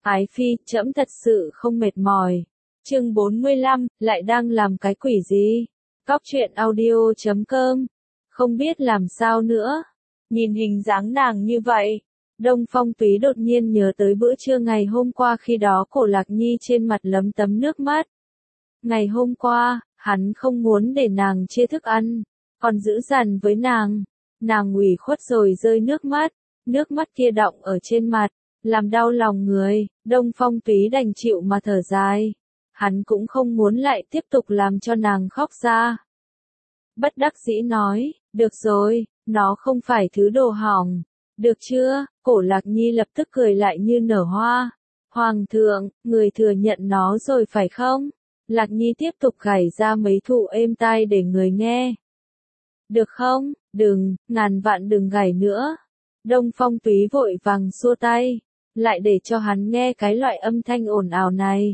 Ái phi, trẫm thật sự không mệt mỏi. Chương 45, lại đang làm cái quỷ gì? Cóc truyện audio.com. Không biết làm sao nữa. Nhìn hình dáng nàng như vậy, Đông Phong Túy đột nhiên nhớ tới bữa trưa ngày hôm qua, khi đó Cổ Lạc Nhi trên mặt lấm tấm nước mắt. Ngày hôm qua, hắn không muốn để nàng chia thức ăn, còn giữ dằn với nàng. Nàng ủy khuất rồi rơi nước mắt kia đọng ở trên mặt, làm đau lòng người. Đông Phong Túy đành chịu mà thở dài. Hắn cũng không muốn lại tiếp tục làm cho nàng khóc ra. Bất đắc dĩ nói, được rồi, nó không phải thứ đồ hỏng. Được chưa? Cổ Lạc Nhi lập tức cười lại như nở hoa. Hoàng thượng, người thừa nhận nó rồi phải không? Lạc Nhi tiếp tục gảy ra mấy thụ êm tai để người nghe. Được không? Đừng, ngàn vạn đừng gảy nữa. Đông Phong Túy vội vàng xua tay, lại để cho hắn nghe cái loại âm thanh ồn ào này.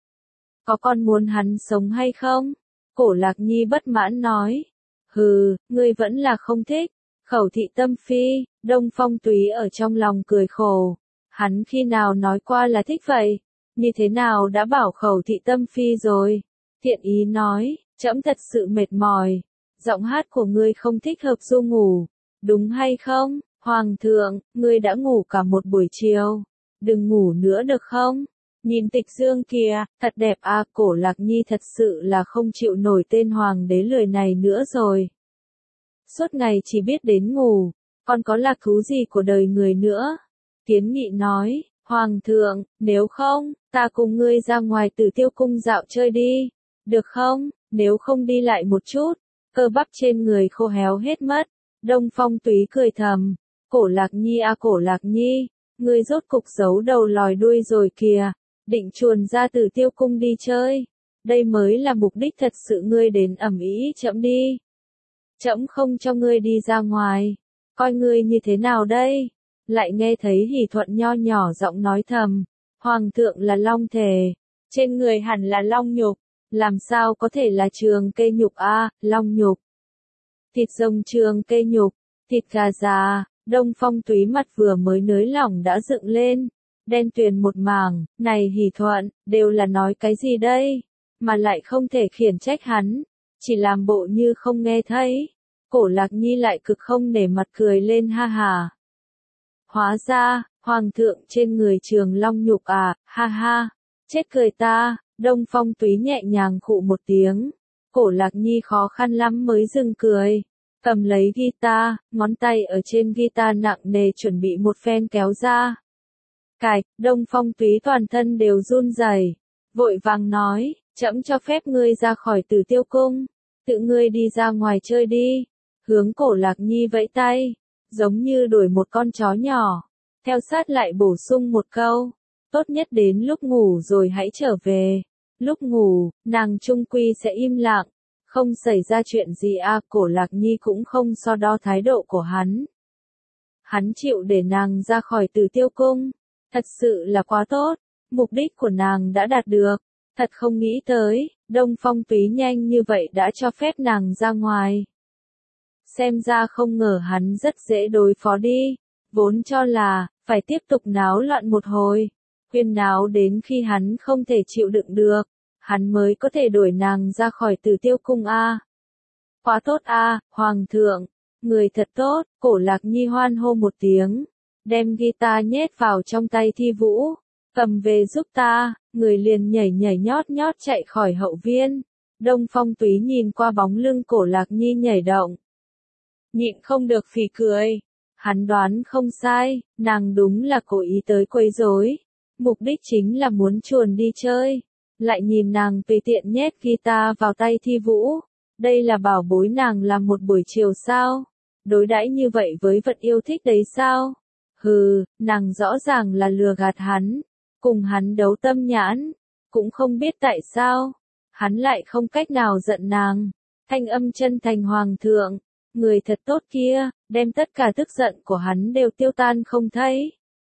Có con muốn hắn sống hay không? Cổ Lạc Nhi bất mãn nói. Hừ, ngươi vẫn là không thích. Khẩu thị tâm phi. Đông Phong Túy ở trong lòng cười khổ. Hắn khi nào nói qua là thích vậy? Như thế nào đã bảo khẩu thị tâm phi rồi? Thiện ý nói, trẫm thật sự mệt mỏi. Giọng hát của ngươi không thích hợp du ngủ, đúng hay không? Hoàng thượng, ngươi đã ngủ cả một buổi chiều. Đừng ngủ nữa được không? Nhìn Tịch Dương kìa, thật đẹp à. Cổ Lạc Nhi thật sự là không chịu nổi tên hoàng đế lười này nữa rồi. Suốt ngày chỉ biết đến ngủ, còn có lạc thú gì của đời người nữa? Kiến Nghị nói, Hoàng thượng, nếu không, ta cùng ngươi ra ngoài Tử Tiêu cung dạo chơi đi. Được không? Nếu không đi lại một chút, cơ bắp trên người khô héo hết mất. Đông Phong Túy cười thầm. Cổ Lạc Nhi à, Cổ Lạc Nhi, ngươi rốt cục giấu đầu lòi đuôi rồi kìa. Định chuồn ra Tử Tiêu cung đi chơi. Đây mới là mục đích thật sự ngươi đến ầm ĩ trẫm đi. Trẫm không cho ngươi đi ra ngoài. Coi ngươi như thế nào đây? Lại nghe thấy Hỷ Thuận nho nhỏ giọng nói thầm. Hoàng thượng là long thể, trên người hẳn là long nhục. Làm sao có thể là trường kê nhục a? Long nhục. Thịt rồng trường kê nhục, thịt gà già. Đông Phong Túy mặt vừa mới nới lỏng đã dựng lên, đen tuyền một mảng. Này Hỷ Thuận, đều là nói cái gì đây? Mà lại không thể khiển trách hắn, chỉ làm bộ như không nghe thấy. Cổ Lạc Nhi lại cực không nể mặt cười lên ha ha. Hóa ra, hoàng thượng trên người trường long nhục à, ha ha. Chết cười ta. Đông Phong Túy nhẹ nhàng khụ một tiếng. Cổ Lạc Nhi khó khăn lắm mới dừng cười. Cầm lấy guitar, ngón tay ở trên guitar nặng nề chuẩn bị một phen kéo ra. Cạch, Đông Phong Túy toàn thân đều run rẩy, vội vàng nói, trẫm cho phép ngươi ra khỏi Tử Tiêu cung, tự ngươi đi ra ngoài chơi đi. Hướng Cổ Lạc Nhi vẫy tay, giống như đuổi một con chó nhỏ. Theo sát lại bổ sung một câu, tốt nhất đến lúc ngủ rồi hãy trở về. Lúc ngủ, nàng chung quy sẽ im lặng, không xảy ra chuyện gì à. Cổ Lạc Nhi cũng không so đo thái độ của hắn. Hắn chịu để nàng ra khỏi Tử Tiêu cung, thật sự là quá tốt, mục đích của nàng đã đạt được. Thật không nghĩ tới, Đông Phong Túy nhanh như vậy đã cho phép nàng ra ngoài. Xem ra không ngờ hắn rất dễ đối phó đi, vốn cho là, phải tiếp tục náo loạn một hồi, khuyên náo đến khi hắn không thể chịu đựng được, hắn mới có thể đuổi nàng ra khỏi Tử Tiêu cung a. Quá tốt a, Hoàng thượng, người thật tốt. Cổ Lạc Nhi hoan hô một tiếng, đem guitar nhét vào trong tay Thi Vũ, cầm về giúp ta. Người liền nhảy nhảy nhót nhót chạy khỏi hậu viên. Đông Phong Túy nhìn qua bóng lưng Cổ Lạc Nhi nhảy động, nhịn không được phì cười. Hắn đoán không sai, nàng đúng là cố ý tới quấy rối, mục đích chính là muốn chuồn đi chơi. Lại nhìn nàng tùy tiện nhét guitar vào tay Thi Vũ, đây là bảo bối nàng làm một buổi chiều sao? Đối đãi như vậy với vật yêu thích đấy sao? Hừ, nàng rõ ràng là lừa gạt hắn, cùng hắn đấu tâm nhãn, cũng không biết tại sao hắn lại không cách nào giận nàng. Thanh âm chân thành, Hoàng thượng, người thật tốt kia, đem tất cả tức giận của hắn đều tiêu tan không thấy.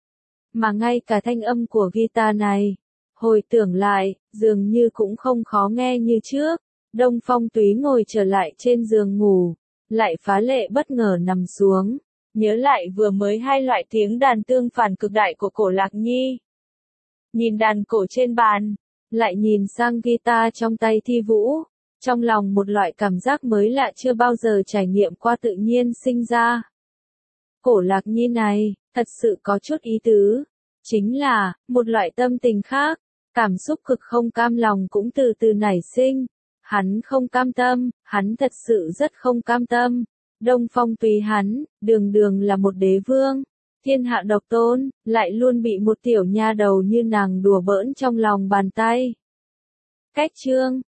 Mà ngay cả thanh âm của guitar này, hồi tưởng lại, dường như cũng không khó nghe như trước. Đông Phong Túy ngồi trở lại trên giường ngủ, lại phá lệ bất ngờ nằm xuống, nhớ lại vừa mới hai loại tiếng đàn tương phản cực đại của Cổ Lạc Nhi. nhìn đàn cổ trên bàn, lại nhìn sang guitar trong tay Thi Vũ. Trong lòng một loại cảm giác mới lạ chưa bao giờ trải nghiệm qua tự nhiên sinh ra. Cổ Lạc Nhi này, thật sự có chút ý tứ. Chính là, một loại tâm tình khác. Cảm xúc cực không cam lòng cũng từ từ nảy sinh. Hắn không cam tâm, hắn thật sự rất không cam tâm. Đông Phong tùy hắn, đường đường là một đế vương. Thiên hạ độc tôn, lại luôn bị một tiểu nha đầu như nàng đùa bỡn trong lòng bàn tay. Cách chương